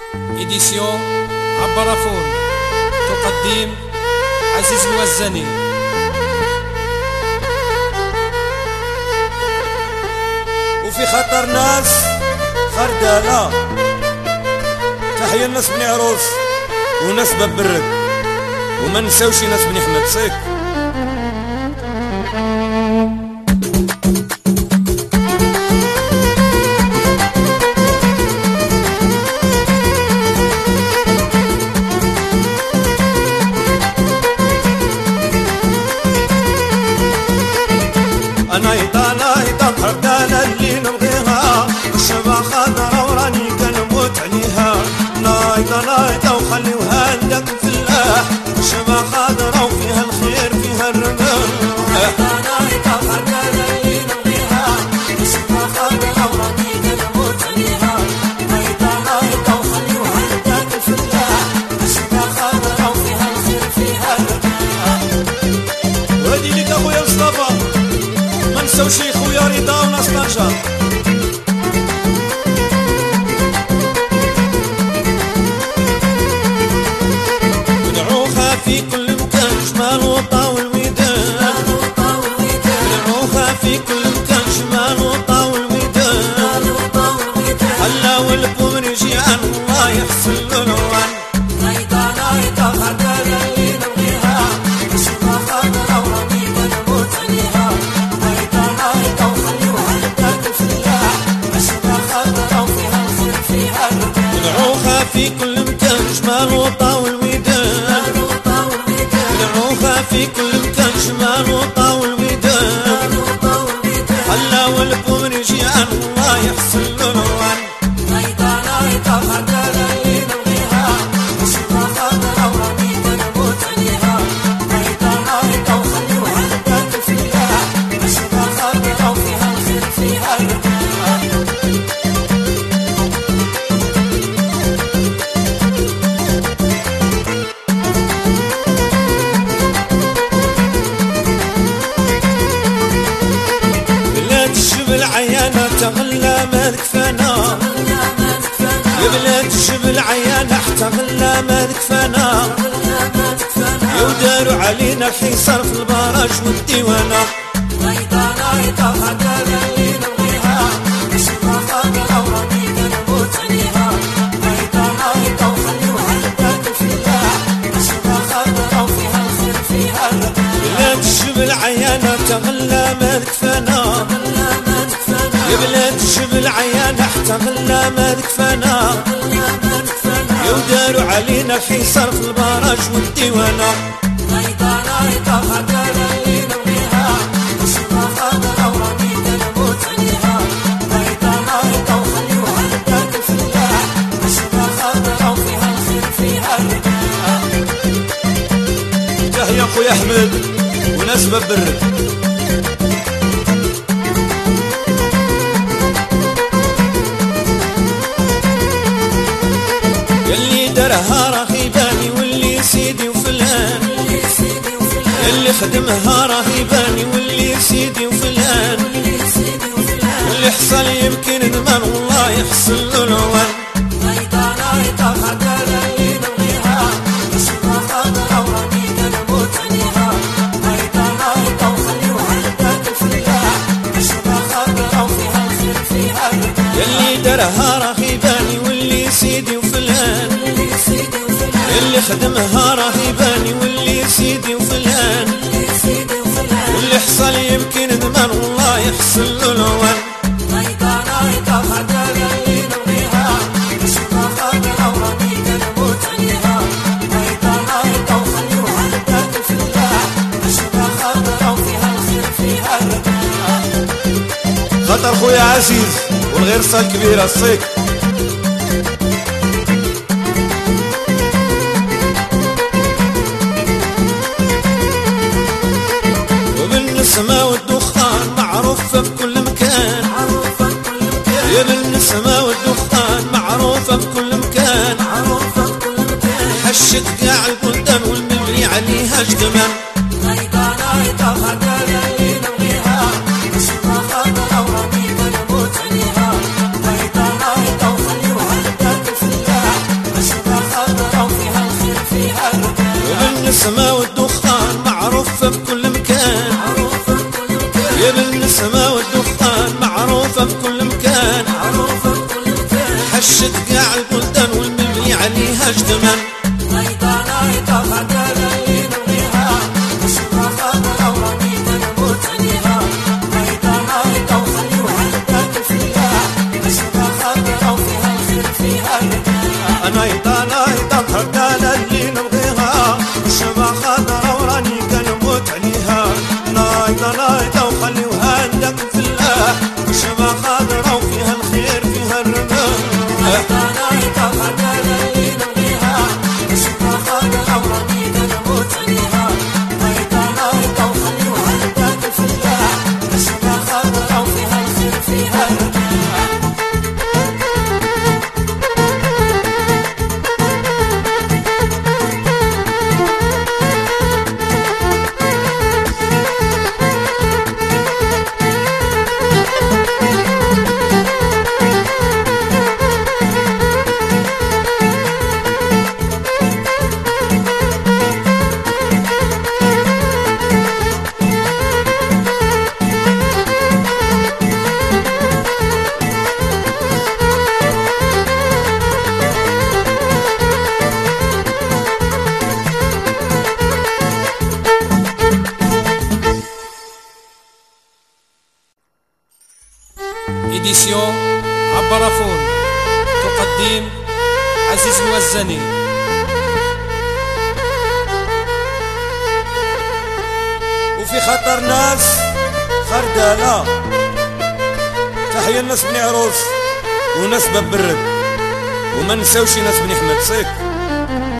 إديسيون عبرافون تقدم عزيز الوزاني. وفي خطر ناس خردالة، تحية الناس بني عروس وناس باب برد، وما نساوش ناس بني حمد صيك. نايطة خردالة اللي نبغيها، الشبع خضرا وراني كنموت عليها. نايطة وخليوها ندك الفلاح، الشبع خضرا وفيها الخير فيها الرمال. نايطة خردالة اللي نبغيها، الشبع خضرا وراني كنموت عليها. نايطة وخليوها ندك الفلاح، الشبع خضرا وفيها الخير فيها الرمال. وهادي ليك اخويا مصطفى، منساوش خويا رضا وناس طنجة. بنعوخة في كل مكان، شمال وطا والويدان. بنعوخة في كل مكان، شمال وطا والويدان. حلا والبوم رجيعان الله يحسن الالوان. نايطة خردالة اللي نبغيها، الشبع خضرا وراني كنموت عليها. نايطة وخليوها ندك الفلاح، الشبع خضرا وفيها الخير فيها الرمال. بنعوخة في كل مكان، شمال وطا والويدان. بنعوخة في كل مكان، شمال وطا والويدان. حلا والبوم رجيعان الله يحسن الالوان. نايطة خردالة اللي نبغيها، الشبع خضرا وراني كنموت عليها. نايطة وخليوها ندك الفلاح، الشبع خضرا وفيها الخير فيها الرمال. بلاد الجبل عيانة تغلى ما ذكفانا، يا بلاد الجبل عيانة حتى غلى ما ذكفانا. وداروا علينا الحصار في البراج والديوانة. نايطة خردالة اللي نبغيها، الشبع خضرا وراني كنموت عليها. نايطة وخليوها ندك الفلاح، الشبع خضرا وفيها الخير فيها الرمال. بلاد الجبل عيانة تغلى ما ذكفانا، يا بلاد الجبل عيانة حتى غلى ما ذكفانا. وداروا علينا الحصار في البراج والديوانة. نايطة خردالة اللي نبغيها، الشبع خضرا وراني كنموت عليها. نايطة وخليوها ندك الفلاح، الشبع خضرا وفيها الخير فيها الرمال. تحية خويا احمد وناس باب برد. يلي درها راه يباني واللي سيدي وفلان، يلي خدمها راه يباني واللي سيدي وفلان. واللي حصل يمكن ندمان والله يحسن الالوان. نايطة خردالة اللي نبغيها، الشبع خضرا وراني كنموت عليها. نايطة وخليوها ندك الفلاح، الشبع خضرا وفيها الخير فيها الرمال. يلي درها راه يباني واللي سيدي وفلان، يلي خدمها راه يباني واللي سيدي وفلان. واللي حصل يمكن ندمان والله يحسن الالوان. نايطة خردالة اللي نبغيها، الشبع خضرا وراني كنموت عليها. نايطة وخليوها ندك الفلاح، الشبع خضرا وفيها الخير فيها الرمال. خطر خويا عزيز والغير صال كبيرة الصيك. وبالنسمة والدخان معروفة في كل مكان، يا بالنسمة والدخان معروفة في كل مكان. حشت قاع البلدان والمبني عليها جدمان. نايطة خردالة اللي نبغيها، الشبع خضرا وراني كنموت عليها. نايطة وخليوها ندك الفلاح، بالنسمة والدخان معروفة بكل مكان، يا بالنسمة والدخان معروفة بكل مكان، حشت قاع البلدان والمبني عليها جدمان. نايطة نايطة خدالة اللي نبغيها نشوفها خضرا ورانيتا نموت عليها. نايطة نايطة وخليوها نبات فيها نشوفها خضرا وفيها الخير فيها الرجال. نايطة نايطة خدالة اللي نبغيها نشوفها خضرا ورانيتا نموت عليها. نايطة نايطة وخليوها ندق في الله نشوفها خضرا وفيها الخير فيها الرجال. نايطة نايطة خدالة اللي نبغيها نشوفها خضرا ورانيتا نموت عليها. نايطة نايطة وخليوها نبات في الله نشوفها خضرا وفيها الخير فيها الرجال. إديسيون عبرافون تقدم عزيز الوزني. وفي خطر ناس خردالة، تحية الناس بني عروس وناس باب الرد، وما نساوش ناس بني حمد صيك.